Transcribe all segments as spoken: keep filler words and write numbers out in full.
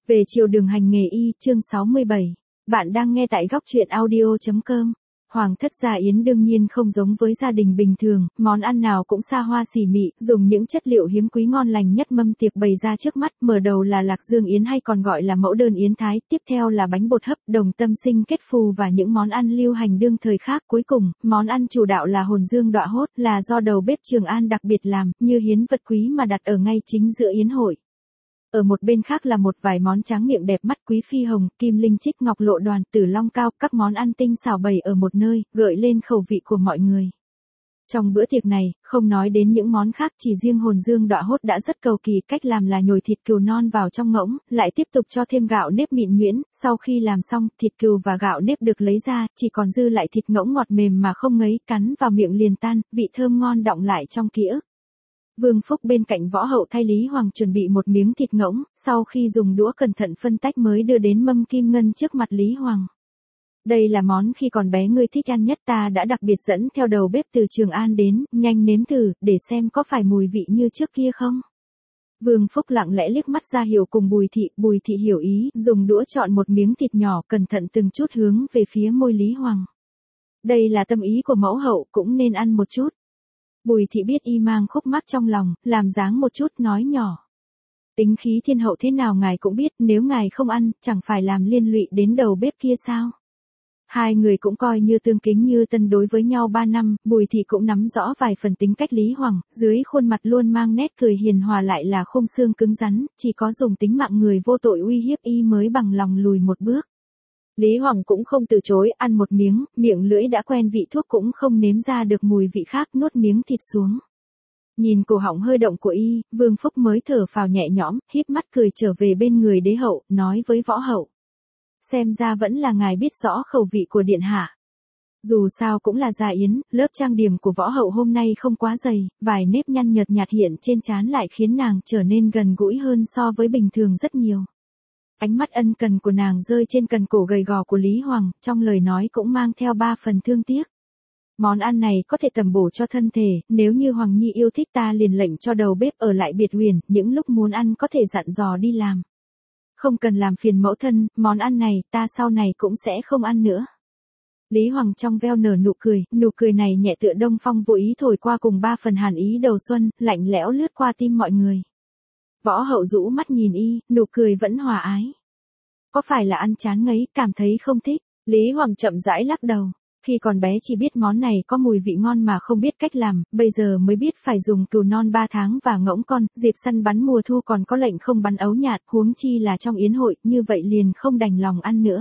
Về chiều đường hành nghề y, chương sáu mươi bảy. Bạn đang nghe tại góc truyện audio chấm com. Hoàng thất gia yến đương nhiên không giống với gia đình bình thường, món ăn nào cũng xa hoa xỉ mị, dùng những chất liệu hiếm quý ngon lành nhất mâm tiệc bày ra trước mắt, mở đầu là lạc dương yến hay còn gọi là mẫu đơn yến thái, tiếp theo là bánh bột hấp, đồng tâm sinh kết phù và những món ăn lưu hành đương thời khác. Cuối cùng, món ăn chủ đạo là hồn dương đọa hốt, là do đầu bếp Trường An đặc biệt làm, như hiến vật quý mà đặt ở ngay chính giữa yến hội. Ở một bên khác là một vài món tráng miệng đẹp mắt, quý phi hồng, kim linh trích, ngọc lộ đoàn, tử long cao, các món ăn tinh xảo bày ở một nơi, gợi lên khẩu vị của mọi người. Trong bữa tiệc này, không nói đến những món khác, chỉ riêng hồn dương đọa hốt đã rất cầu kỳ. Cách làm là nhồi thịt cừu non vào trong ngỗng, lại tiếp tục cho thêm gạo nếp mịn nhuyễn. Sau khi làm xong, thịt cừu và gạo nếp được lấy ra, chỉ còn dư lại thịt ngỗng ngọt mềm mà không ngấy, cắn vào miệng liền tan, vị thơm ngon đọng lại trong ký ức. Vương Phúc bên cạnh võ hậu thay Lý Hoàng chuẩn bị một miếng thịt ngỗng, sau khi dùng đũa cẩn thận phân tách mới đưa đến mâm kim ngân trước mặt Lý Hoàng. Đây là món khi còn bé ngươi thích ăn nhất, ta đã đặc biệt dẫn theo đầu bếp từ Trường An đến, nhanh nếm thử, để xem có phải mùi vị như trước kia không. Vương Phúc lặng lẽ liếc mắt ra hiệu cùng Bùi Thị, Bùi Thị hiểu ý, dùng đũa chọn một miếng thịt nhỏ, cẩn thận từng chút hướng về phía môi Lý Hoàng. Đây là tâm ý của mẫu hậu, cũng nên ăn một chút. Bùi Thị biết y mang khúc mắc trong lòng, làm dáng một chút, nói nhỏ. Tính khí thiên hậu thế nào ngài cũng biết, nếu ngài không ăn, chẳng phải làm liên lụy đến đầu bếp kia sao? Hai người cũng coi như tương kính như tân đối với nhau ba năm, Bùi Thị cũng nắm rõ vài phần tính cách Lý Hoàng, dưới khuôn mặt luôn mang nét cười hiền hòa lại là khung xương cứng rắn, chỉ có dùng tính mạng người vô tội uy hiếp y mới bằng lòng lùi một bước. Lý Hoàng cũng không từ chối, ăn một miếng, miệng lưỡi đã quen vị thuốc cũng không nếm ra được mùi vị khác, nuốt miếng thịt xuống. Nhìn cổ họng hơi động của y, Vương Phúc mới thở phào nhẹ nhõm, híp mắt cười trở về bên người đế hậu, nói với võ hậu. Xem ra vẫn là ngài biết rõ khẩu vị của điện hạ. Dù sao cũng là gia yến, lớp trang điểm của võ hậu hôm nay không quá dày, vài nếp nhăn nhợt nhạt hiện trên trán lại khiến nàng trở nên gần gũi hơn so với bình thường rất nhiều. Ánh mắt ân cần của nàng rơi trên cần cổ gầy gò của Lý Hoàng, trong lời nói cũng mang theo ba phần thương tiếc. Món ăn này có thể tầm bổ cho thân thể, nếu như Hoàng Nhi yêu thích ta liền lệnh cho đầu bếp ở lại biệt huyền, những lúc muốn ăn có thể dặn dò đi làm. Không cần làm phiền mẫu thân, món ăn này ta sau này cũng sẽ không ăn nữa. Lý Hoàng trong veo nở nụ cười, nụ cười này nhẹ tựa đông phong vô ý thổi qua cùng ba phần hàn ý đầu xuân, lạnh lẽo lướt qua tim mọi người. Võ hậu rũ mắt nhìn y, nụ cười vẫn hòa ái. Có phải là ăn chán ngấy, cảm thấy không thích? Lý Hoàng chậm rãi lắc đầu. Khi còn bé chỉ biết món này có mùi vị ngon mà không biết cách làm, bây giờ mới biết phải dùng cừu non ba tháng và ngỗng con, dịp săn bắn mùa thu còn có lệnh không bắn ấu nhạt, huống chi là trong yến hội, như vậy liền không đành lòng ăn nữa.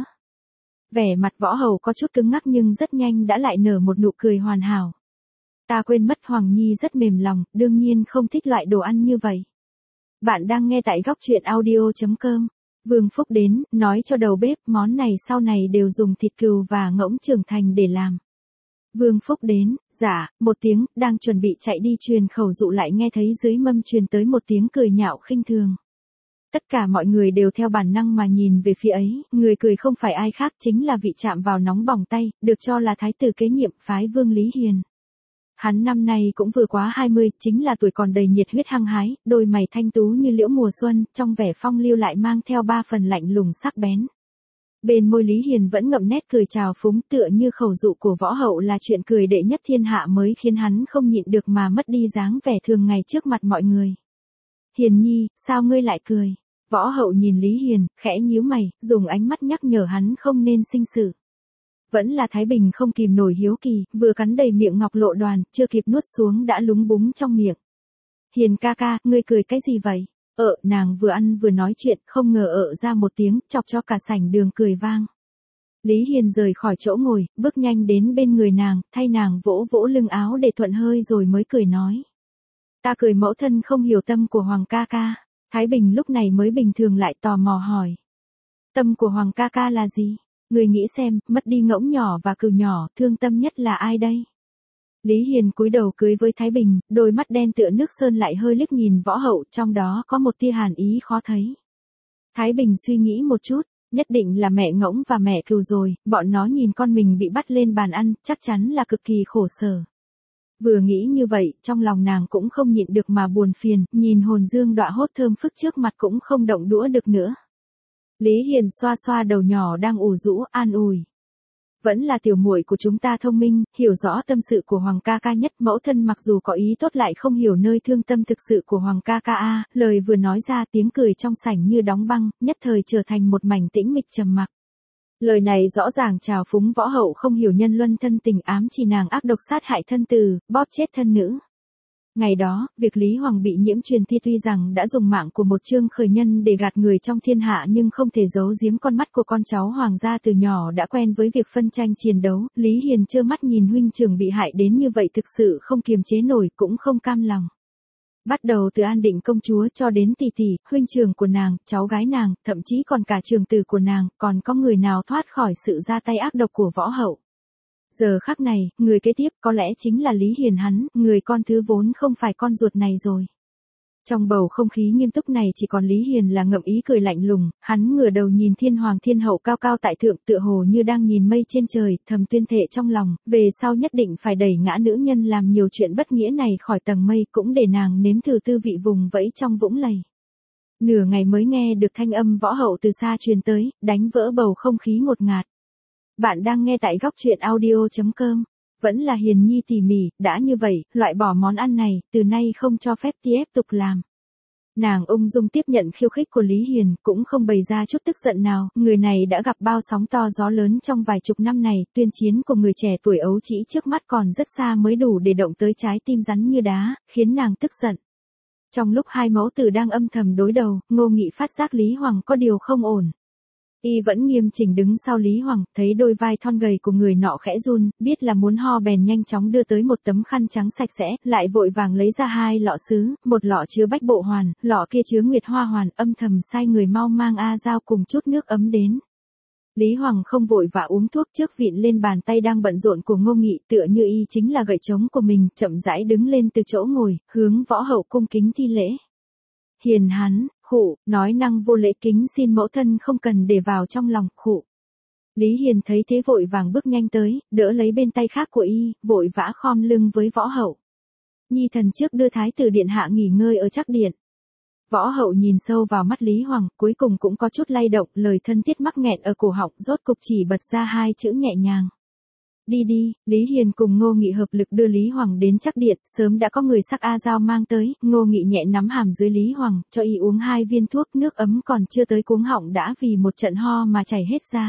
Vẻ mặt võ hậu có chút cứng ngắc nhưng rất nhanh đã lại nở một nụ cười hoàn hảo. Ta quên mất Hoàng Nhi rất mềm lòng, đương nhiên không thích loại đồ ăn như vậy. Bạn đang nghe tại góc truyện audio chấm com. Vương Phúc đến, nói cho đầu bếp món này sau này đều dùng thịt cừu và ngỗng trưởng thành để làm. Vương Phúc đến, dạ, một tiếng, đang chuẩn bị chạy đi truyền khẩu dụ lại nghe thấy dưới mâm truyền tới một tiếng cười nhạo khinh thường. Tất cả mọi người đều theo bản năng mà nhìn về phía ấy, người cười không phải ai khác chính là vị chạm vào nóng bỏng tay, được cho là thái tử kế nhiệm phái Vương Lý Hiền. Hắn năm nay cũng vừa quá hai mươi, chính là tuổi còn đầy nhiệt huyết hăng hái, đôi mày thanh tú như liễu mùa xuân, trong vẻ phong lưu lại mang theo ba phần lạnh lùng sắc bén. Bên môi Lý Hiền vẫn ngậm nét cười trào phúng, tựa như khẩu dụ của võ hậu là chuyện cười đệ nhất thiên hạ mới khiến hắn không nhịn được mà mất đi dáng vẻ thường ngày trước mặt mọi người. Hiền Nhi, sao ngươi lại cười? Võ hậu nhìn Lý Hiền, khẽ nhíu mày, dùng ánh mắt nhắc nhở hắn không nên sinh sự. Vẫn là Thái Bình không kìm nổi hiếu kỳ, vừa cắn đầy miệng ngọc lộ đoàn, chưa kịp nuốt xuống đã lúng búng trong miệng. Hiền ca ca, ngươi cười cái gì vậy? Ờ, nàng vừa ăn vừa nói chuyện, không ngờ ợ ra một tiếng, chọc cho cả sảnh đường cười vang. Lý Hiền rời khỏi chỗ ngồi, bước nhanh đến bên người nàng, thay nàng vỗ vỗ lưng áo để thuận hơi rồi mới cười nói. Ta cười mẫu thân không hiểu tâm của Hoàng ca ca. Thái Bình lúc này mới bình thường lại tò mò hỏi. Tâm của Hoàng ca ca là gì? Người nghĩ xem, mất đi ngỗng nhỏ và cừu nhỏ, thương tâm nhất là ai đây? Lý Hiền cúi đầu cưới với Thái Bình, đôi mắt đen tựa nước sơn lại hơi liếc nhìn võ hậu, trong đó có một tia hàn ý khó thấy. Thái Bình suy nghĩ một chút, nhất định là mẹ ngỗng và mẹ cừu rồi, bọn nó nhìn con mình bị bắt lên bàn ăn, chắc chắn là cực kỳ khổ sở. Vừa nghĩ như vậy, trong lòng nàng cũng không nhịn được mà buồn phiền, nhìn hồn dương đọa hốt thơm phức trước mặt cũng không động đũa được nữa. Lý Hiền xoa xoa đầu nhỏ đang ủ rũ, an ủi. Vẫn là tiểu muội của chúng ta thông minh, hiểu rõ tâm sự của Hoàng ca ca nhất. Mẫu thân mặc dù có ý tốt lại không hiểu nơi thương tâm thực sự của Hoàng ca ca a. Lời vừa nói ra, tiếng cười trong sảnh như đóng băng, nhất thời trở thành một mảnh tĩnh mịch trầm mặc. Lời này rõ ràng trào phúng võ hậu không hiểu nhân luân thân tình, ám chỉ nàng ác độc sát hại thân từ, bóp chết thân nữ. Ngày đó, việc Lý Hoàng bị nhiễm truyền thi tuy rằng đã dùng mạng của một Trương Khởi Nhân để gạt người trong thiên hạ, nhưng không thể giấu giếm con mắt của con cháu Hoàng gia từ nhỏ đã quen với việc phân tranh chiến đấu. Lý Hiền trơ mắt nhìn huynh trưởng bị hại đến như vậy thực sự không kiềm chế nổi, cũng không cam lòng. Bắt đầu từ An Định công chúa cho đến tỷ tỷ, huynh trưởng của nàng, cháu gái nàng, thậm chí còn cả trưởng tử của nàng, còn có người nào thoát khỏi sự ra tay ác độc của võ hậu. Giờ khắc này, người kế tiếp có lẽ chính là Lý Hiền hắn, người con thứ vốn không phải con ruột này rồi. Trong bầu không khí nghiêm túc này chỉ còn Lý Hiền là ngậm ý cười lạnh lùng, hắn ngửa đầu nhìn thiên hoàng thiên hậu cao cao tại thượng, tựa hồ như đang nhìn mây trên trời, thầm tuyên thệ trong lòng, về sau nhất định phải đẩy ngã nữ nhân làm nhiều chuyện bất nghĩa này khỏi tầng mây, cũng để nàng nếm thử tư vị vùng vẫy trong vũng lầy. Nửa ngày mới nghe được thanh âm võ hậu từ xa truyền tới, đánh vỡ bầu không khí ngột ngạt. Bạn đang nghe tại góc truyện audio chấm com. Vẫn là Hiền Nhi tỉ mỉ, đã như vậy, loại bỏ món ăn này, từ nay không cho phép tiếp tục làm. Nàng ung dung tiếp nhận khiêu khích của Lý Hiền, cũng không bày ra chút tức giận nào, người này đã gặp bao sóng to gió lớn trong vài chục năm này, tuyên chiến của người trẻ tuổi ấu trĩ trước mắt còn rất xa mới đủ để động tới trái tim rắn như đá, khiến nàng tức giận. Trong lúc hai mẫu tử đang âm thầm đối đầu, Ngô Nghị phát giác Lý Hoàng có điều không ổn. Y vẫn nghiêm chỉnh đứng sau Lý Hoàng, thấy đôi vai thon gầy của người nọ khẽ run, biết là muốn ho bèn nhanh chóng đưa tới một tấm khăn trắng sạch sẽ, lại vội vàng lấy ra hai lọ sứ, một lọ chứa bách bộ hoàn, lọ kia chứa nguyệt hoa hoàn, âm thầm sai người mau mang A Dao cùng chút nước ấm đến. Lý Hoàng không vội vã uống thuốc, trước vịn lên bàn tay đang bận rộn của Ngô Nghị, tựa như y chính là gậy trống của mình, chậm rãi đứng lên từ chỗ ngồi, hướng võ hậu cung kính thi lễ. Hiền hắn, khụ, nói năng vô lễ, kính xin mẫu thân không cần để vào trong lòng, khụ. Lý Hiền thấy thế vội vàng bước nhanh tới, đỡ lấy bên tay khác của y, vội vã khom lưng với võ hậu. Nhi thần trước đưa thái tử điện hạ nghỉ ngơi ở trắc điện. Võ hậu nhìn sâu vào mắt Lý Hoàng, cuối cùng cũng có chút lay động, lời thân thiết mắc nghẹn ở cổ họng, rốt cục chỉ bật ra hai chữ nhẹ nhàng. Đi đi. Lý Hiền cùng Ngô Nghị hợp lực đưa Lý Hoàng đến trắc điện, sớm đã có người sắc A Dao mang tới, Ngô Nghị nhẹ nắm hàm dưới Lý Hoàng, cho y uống hai viên thuốc, nước ấm còn chưa tới cuống họng đã vì một trận ho mà chảy hết ra.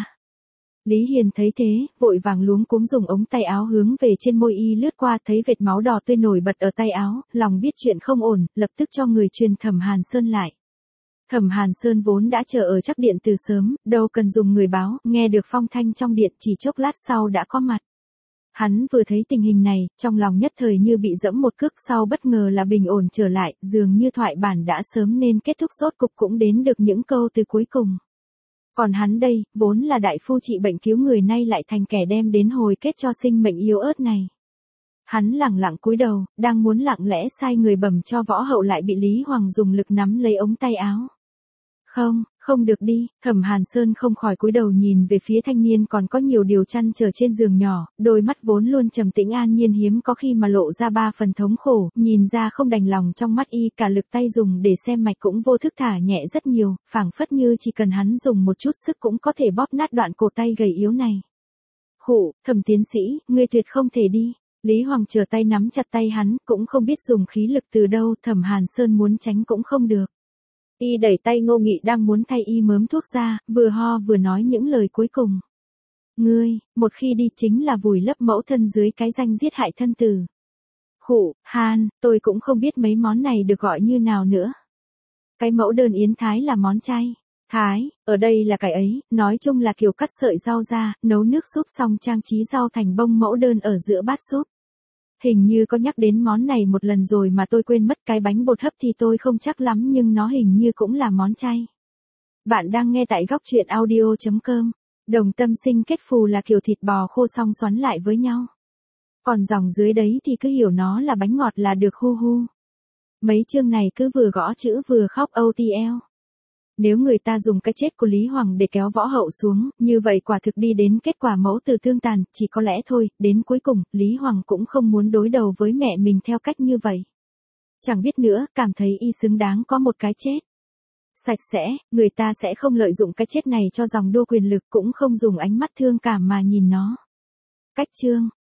Lý Hiền thấy thế, vội vàng luống cuống dùng ống tay áo hướng về trên môi y lướt qua, thấy vệt máu đỏ tươi nổi bật ở tay áo, lòng biết chuyện không ổn, lập tức cho người truyền Thẩm Hàn Sơn lại. Thẩm Hàn Sơn vốn đã chờ ở trắc điện từ sớm, đâu cần dùng người báo, nghe được phong thanh trong điện chỉ chốc lát sau đã có mặt. Hắn vừa thấy tình hình này, trong lòng nhất thời như bị dẫm một cước, sau bất ngờ là bình ổn trở lại, dường như thoại bản đã sớm nên kết thúc, rốt cục cũng đến được những câu từ cuối cùng. Còn hắn đây, vốn là đại phu trị bệnh cứu người, nay lại thành kẻ đem đến hồi kết cho sinh mệnh yếu ớt này. Hắn lẳng lặng cúi đầu, đang muốn lặng lẽ sai người bẩm cho võ hậu, lại bị Lý Hoàng dùng lực nắm lấy ống tay áo. Không, không được đi. Thẩm Hàn Sơn không khỏi cúi đầu nhìn về phía thanh niên còn có nhiều điều chăn trở trên giường nhỏ, đôi mắt vốn luôn trầm tĩnh an nhiên hiếm có khi mà lộ ra ba phần thống khổ, nhìn ra không đành lòng trong mắt y, cả lực tay dùng để xem mạch cũng vô thức thả nhẹ rất nhiều, phảng phất như chỉ cần hắn dùng một chút sức cũng có thể bóp nát đoạn cổ tay gầy yếu này. Khụ, Thẩm tiến sĩ, ngươi tuyệt không thể đi. Lý Hoàng chờ tay nắm chặt tay hắn, cũng không biết dùng khí lực từ đâu, Thẩm Hàn Sơn muốn tránh cũng không được. Y đẩy tay Ngô Nghị đang muốn thay y mớm thuốc ra, vừa ho vừa nói những lời cuối cùng. Ngươi, một khi đi chính là vùi lấp mẫu thân dưới cái danh giết hại thân tử. Khụ, Hàn, tôi cũng không biết mấy món này được gọi như nào nữa. Cái mẫu đơn yến thái là món chay. Thái, ở đây là cái ấy, nói chung là kiểu cắt sợi rau ra, nấu nước súp xong trang trí rau thành bông mẫu đơn ở giữa bát súp. Hình như có nhắc đến món này một lần rồi mà tôi quên mất, cái bánh bột hấp thì tôi không chắc lắm nhưng nó hình như cũng là món chay. Bạn đang nghe tại góc truyện audio chấm com. Đồng tâm sinh kết phù là kiểu thịt bò khô xong xoắn lại với nhau. Còn dòng dưới đấy thì cứ hiểu nó là bánh ngọt là được, hu hu. Mấy chương này cứ vừa gõ chữ vừa khóc ô tê lờ. Nếu người ta dùng cái chết của Lý Hoàng để kéo võ hậu xuống, như vậy quả thực đi đến kết quả mẫu tử thương tàn, chỉ có lẽ thôi, đến cuối cùng, Lý Hoàng cũng không muốn đối đầu với mẹ mình theo cách như vậy. Chẳng biết nữa, cảm thấy y xứng đáng có một cái chết. sạch sẽ, người ta sẽ không lợi dụng cái chết này cho dòng đua quyền lực, cũng không dùng ánh mắt thương cảm mà nhìn nó. Cách chương